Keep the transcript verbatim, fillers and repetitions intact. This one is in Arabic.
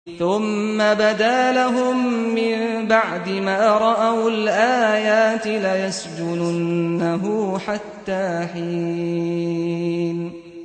ثُمَّ بَدَا لَهُم مِّن بَعْدِ مَا رَأَوُا الْآيَاتِ لَيَسْجُنُنَّهُ حَتَّىٰ حِينٍ